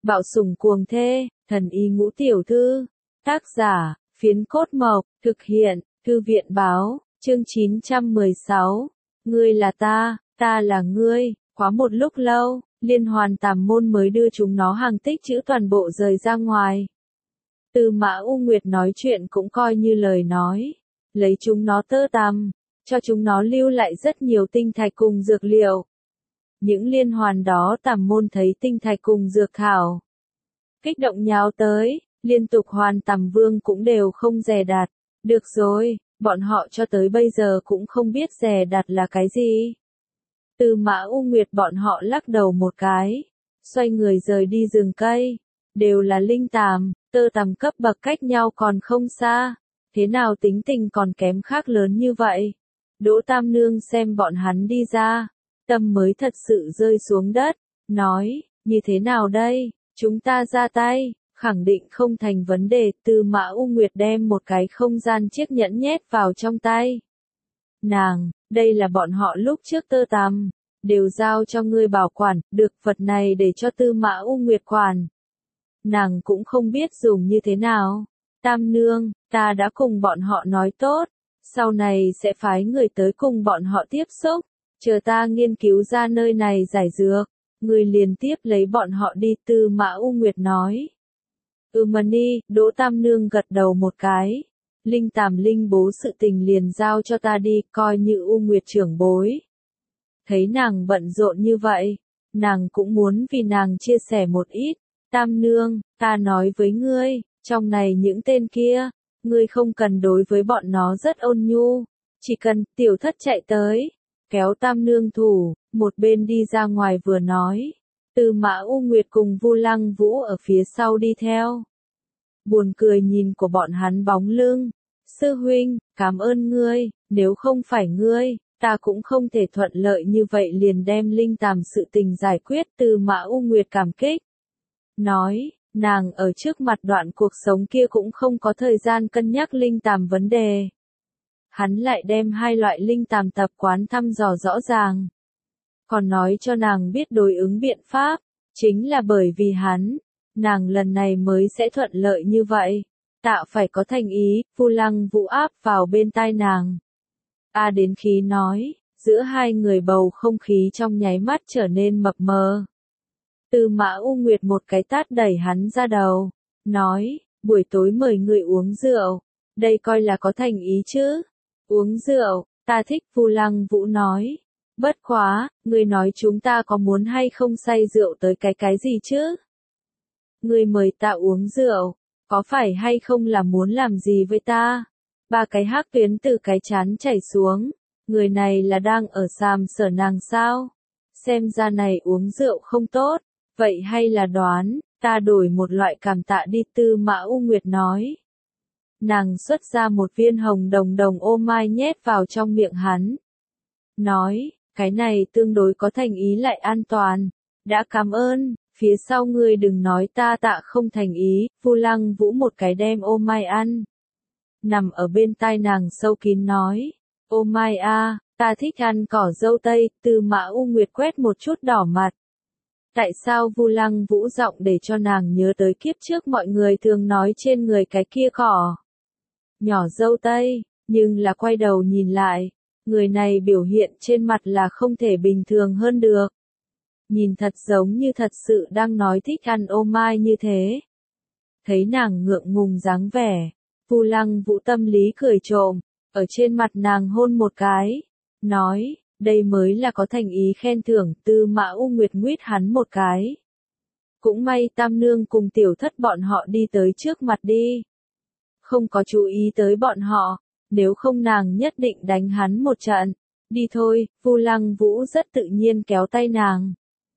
Bạo sủng cuồng thê, thần y ngũ tiểu thư. Tác giả, Phiến Cốt Mộc, thực hiện, Thư viện báo, chương 916. Ngươi là ta là ngươi. Quá một lúc lâu, Liên Hoàn Tàm Môn mới đưa chúng nó hàng tích trữ toàn bộ rời ra ngoài. Tư Mã U Nguyệt nói chuyện cũng coi như lời nói. Lấy chúng nó tơ tằm, cho chúng nó lưu lại rất nhiều tinh thạch cùng dược liệu. Những liên hoàn đó Tàm Môn thấy tinh thạch cùng dược thảo, kích động nhào tới, liên tục Hoàn Tàm Vương cũng đều không dè đặt. Được rồi, bọn họ cho tới bây giờ cũng không biết dè đặt là cái gì. Tư Mã U Nguyệt bọn họ lắc đầu một cái, xoay người rời đi rừng cây. Đều là linh tàm, tơ tằm cấp bậc cách nhau còn không xa. Thế nào tính tình còn kém khác lớn như vậy? Đỗ Tam Nương xem bọn hắn đi ra, tâm mới thật sự rơi xuống đất, nói, như thế nào đây, chúng ta ra tay, khẳng định không thành vấn đề. Tư Mã U Nguyệt đem một cái không gian chiếc nhẫn nhét vào trong tay. Nàng, đây là bọn họ lúc trước tơ tằm, đều giao cho ngươi bảo quản, được vật này để cho Tư Mã U Nguyệt quản. Nàng cũng không biết dùng như thế nào. Tam Nương, ta đã cùng bọn họ nói tốt, sau này sẽ phái người tới cùng bọn họ tiếp xúc, chờ ta nghiên cứu ra nơi này giải dược, người liền tiếp lấy bọn họ đi. Tư Mã U Nguyệt nói. Mani, Đỗ Tam Nương gật đầu một cái. Linh tàm linh bố sự tình liền giao cho ta đi, coi như U Nguyệt trưởng bối. Thấy nàng bận rộn như vậy, nàng cũng muốn vì nàng chia sẻ một ít. Tam Nương, ta nói với ngươi, trong này những tên kia, ngươi không cần đối với bọn nó rất ôn nhu, chỉ cần Tiểu Thất chạy tới, kéo Tam Nương thủ, một bên đi ra ngoài vừa nói. Tư Mã U Nguyệt cùng Vu Lăng Vũ ở phía sau đi theo. Buồn cười nhìn của bọn hắn bóng lưng. Sư huynh, cảm ơn ngươi, nếu không phải ngươi, ta cũng không thể thuận lợi như vậy liền đem linh tàm sự tình giải quyết. Tư Mã U Nguyệt cảm kích. Nói, nàng ở trước mặt đoạn cuộc sống kia cũng không có thời gian cân nhắc linh tàm vấn đề. Hắn lại đem hai loại linh tàm tập quán thăm dò rõ ràng. Còn nói cho nàng biết đối ứng biện pháp, chính là bởi vì hắn, nàng lần này mới sẽ thuận lợi như vậy. Tạo phải có thành ý. Vu Lăng Vũ áp vào bên tai nàng. Đến khí nói, giữa hai người bầu không khí trong nháy mắt trở nên mập mờ. Tư Mã U Nguyệt một cái tát đẩy hắn ra đầu, nói, buổi tối mời người uống rượu, đây coi là có thành ý chứ. Uống rượu, ta thích. Vu Lăng Vũ nói. Bất quá, ngươi nói chúng ta có muốn hay không say rượu tới cái gì chứ? Ngươi mời ta uống rượu, có phải hay không là muốn làm gì với ta? Ba cái hắc tuyến từ cái trán chảy xuống, người này là đang ở sàm sở nàng sao? Xem ra này uống rượu không tốt, vậy hay là đoán, ta đổi một loại cảm tạ đi. Tư Mã U Nguyệt nói. Nàng xuất ra một viên hồng đồng đồng ô mai nhét vào trong miệng hắn. Nói, cái này tương đối có thành ý lại an toàn. Đã cảm ơn, phía sau ngươi đừng nói ta tạ không thành ý. Vu Lăng Vũ một cái đem ô mai ăn. Nằm ở bên tai nàng sâu kín nói. Ô mai ta thích ăn cỏ dâu tây. Tư Mã U Nguyệt quét một chút đỏ mặt. Tại sao Vu Lăng Vũ giọng để cho nàng nhớ tới kiếp trước mọi người thường nói trên người cái kia cỏ nhỏ dâu tây, nhưng là quay đầu nhìn lại, người này biểu hiện trên mặt là không thể bình thường hơn được. Nhìn thật giống như thật sự đang nói thích ăn ô mai như thế. Thấy nàng ngượng ngùng dáng vẻ, Vu Lăng Vũ tâm lý cười trộm, ở trên mặt nàng hôn một cái, nói, đây mới là có thành ý khen thưởng. Tư Mã U Nguyệt nguyết hắn một cái. Cũng may Tam Nương cùng Tiểu Thất bọn họ đi tới trước mặt đi. Không có chú ý tới bọn họ, nếu không nàng nhất định đánh hắn một trận. Đi thôi. Vu Lăng Vũ rất tự nhiên kéo tay nàng,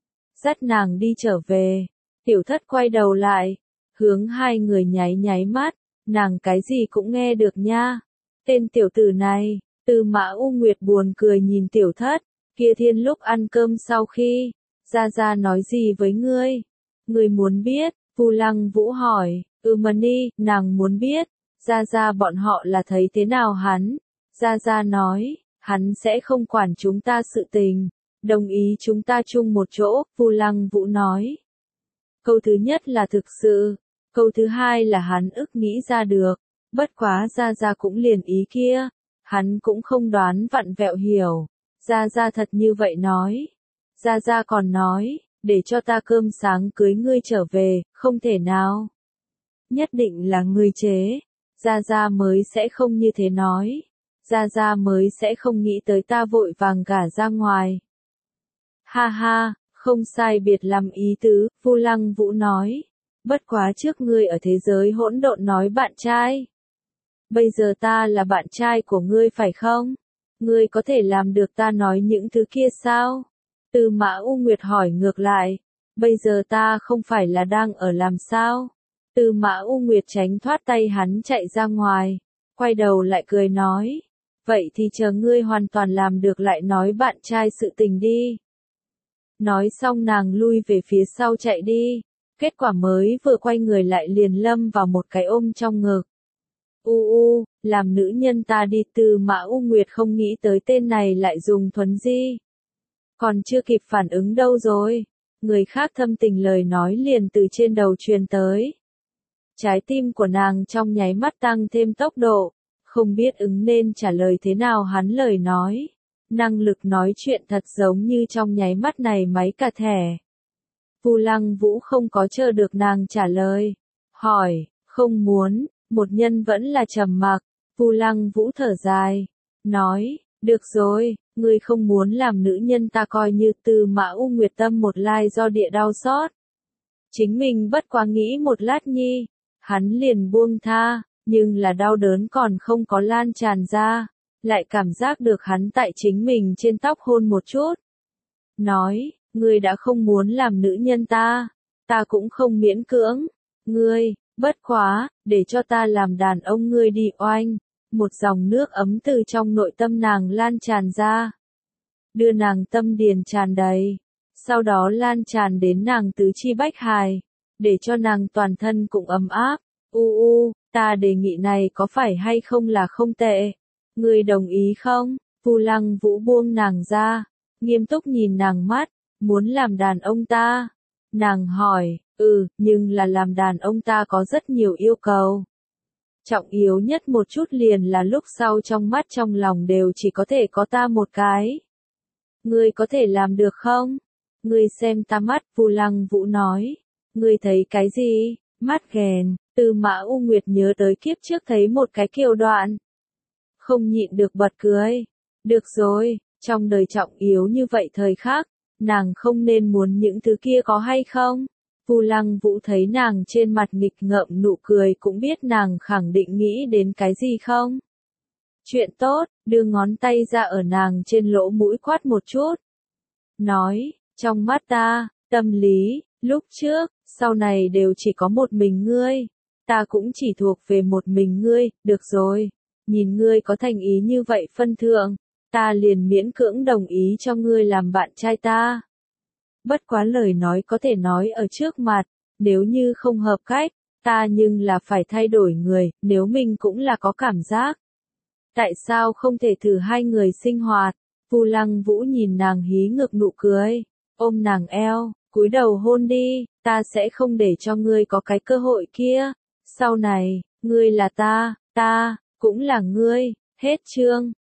dắt nàng đi trở về. Tiểu Thất quay đầu lại, hướng hai người nháy nháy mắt, nàng cái gì cũng nghe được nha. Tên tiểu tử này. Tư Mã U Nguyệt buồn cười nhìn Tiểu Thất, kia thiên lúc ăn cơm sau khi, Gia nói gì với ngươi? Ngươi muốn biết? Vu Lăng Vũ hỏi. Mani, nàng muốn biết, Gia bọn họ là thấy thế nào hắn? Gia nói, hắn sẽ không quản chúng ta sự tình, đồng ý chúng ta chung một chỗ. Vu Lăng Vũ nói. Câu thứ nhất là thực sự, câu thứ hai là hắn ức nghĩ ra được, bất quá Gia Gia cũng liền ý kia, hắn cũng không đoán vặn vẹo hiểu. Gia Gia thật như vậy nói. Gia Gia còn nói, để cho ta cơm sáng cưới ngươi trở về, không thể nào. Nhất định là ngươi chế. Gia Gia mới sẽ không như thế nói. Gia Gia mới sẽ không nghĩ tới ta vội vàng gả ra ngoài. Ha ha, không sai biệt lắm ý tứ, Vu Lăng Vũ nói. Bất quá trước ngươi ở thế giới hỗn độn nói bạn trai. Bây giờ ta là bạn trai của ngươi phải không? Ngươi có thể làm được ta nói những thứ kia sao? Tư Mã U Nguyệt hỏi ngược lại. Bây giờ ta không phải là đang ở làm sao? Tư Mã U Nguyệt tránh thoát tay hắn chạy ra ngoài. Quay đầu lại cười nói. Vậy thì chờ ngươi hoàn toàn làm được lại nói bạn trai sự tình đi. Nói xong nàng lui về phía sau chạy đi. Kết quả mới vừa quay người lại liền lâm vào một cái ôm trong ngực. Làm nữ nhân ta đi. Tư Mã U Nguyệt không nghĩ tới tên này lại dùng thuấn di. Còn chưa kịp phản ứng đâu rồi. Người khác thâm tình lời nói liền từ trên đầu truyền tới. Trái tim của nàng trong nháy mắt tăng thêm tốc độ. Không biết ứng nên trả lời thế nào hắn lời nói. Năng lực nói chuyện thật giống như trong nháy mắt này máy cả thẻ. Vu Lăng Vũ không có chờ được nàng trả lời. Hỏi, không muốn, một nhân vẫn là trầm mặc. Vu Lăng Vũ thở dài. Nói, được rồi, ngươi không muốn làm nữ nhân ta coi như. Tư Mã U Nguyệt tâm một lai do địa đau xót. Chính mình bất quá nghĩ một lát nhi. Hắn liền buông tha, nhưng là đau đớn còn không có lan tràn ra. Lại cảm giác được hắn tại chính mình trên tóc hôn một chút. Nói, ngươi đã không muốn làm nữ nhân ta. Ta cũng không miễn cưỡng. Ngươi, bất quá, để cho ta làm đàn ông ngươi đi oanh. Một dòng nước ấm từ trong nội tâm nàng lan tràn ra. Đưa nàng tâm điền tràn đầy. Sau đó lan tràn đến nàng tứ chi bách hài. Để cho nàng toàn thân cũng ấm áp. Ta đề nghị này có phải hay không là không tệ. Ngươi đồng ý không? Vu Lăng Vũ buông nàng ra. Nghiêm túc nhìn nàng mắt. Muốn làm đàn ông ta? Nàng hỏi, nhưng là làm đàn ông ta có rất nhiều yêu cầu. Trọng yếu nhất một chút liền là lúc sau trong mắt trong lòng đều chỉ có thể có ta một cái. Ngươi có thể làm được không? Ngươi xem ta mắt. Vu Lăng Vũ nói. Ngươi thấy cái gì? Mắt ghèn. Tư Mã U Nguyệt nhớ tới kiếp trước thấy một cái kiều đoạn. Không nhịn được bật cười. Được rồi, trong đời trọng yếu như vậy thời khắc, nàng không nên muốn những thứ kia có hay không? Vu Lăng Vũ thấy nàng trên mặt nghịch ngợm nụ cười cũng biết nàng khẳng định nghĩ đến cái gì không? Chuyện tốt, đưa ngón tay ra ở nàng trên lỗ mũi quát một chút. Nói, trong mắt ta, tâm lý, lúc trước, sau này đều chỉ có một mình ngươi. Ta cũng chỉ thuộc về một mình ngươi, được rồi. Nhìn ngươi có thành ý như vậy phân thượng, ta liền miễn cưỡng đồng ý cho ngươi làm bạn trai ta. Bất quá lời nói có thể nói ở trước mặt, nếu như không hợp cách, ta nhưng là phải thay đổi người, nếu mình cũng là có cảm giác. Tại sao không thể thử hai người sinh hoạt? Vu Lăng Vũ nhìn nàng hí ngược nụ cười, ôm nàng eo, cúi đầu hôn đi, ta sẽ không để cho ngươi có cái cơ hội kia. Sau này, ngươi là ta cũng là ngươi. Hết chương.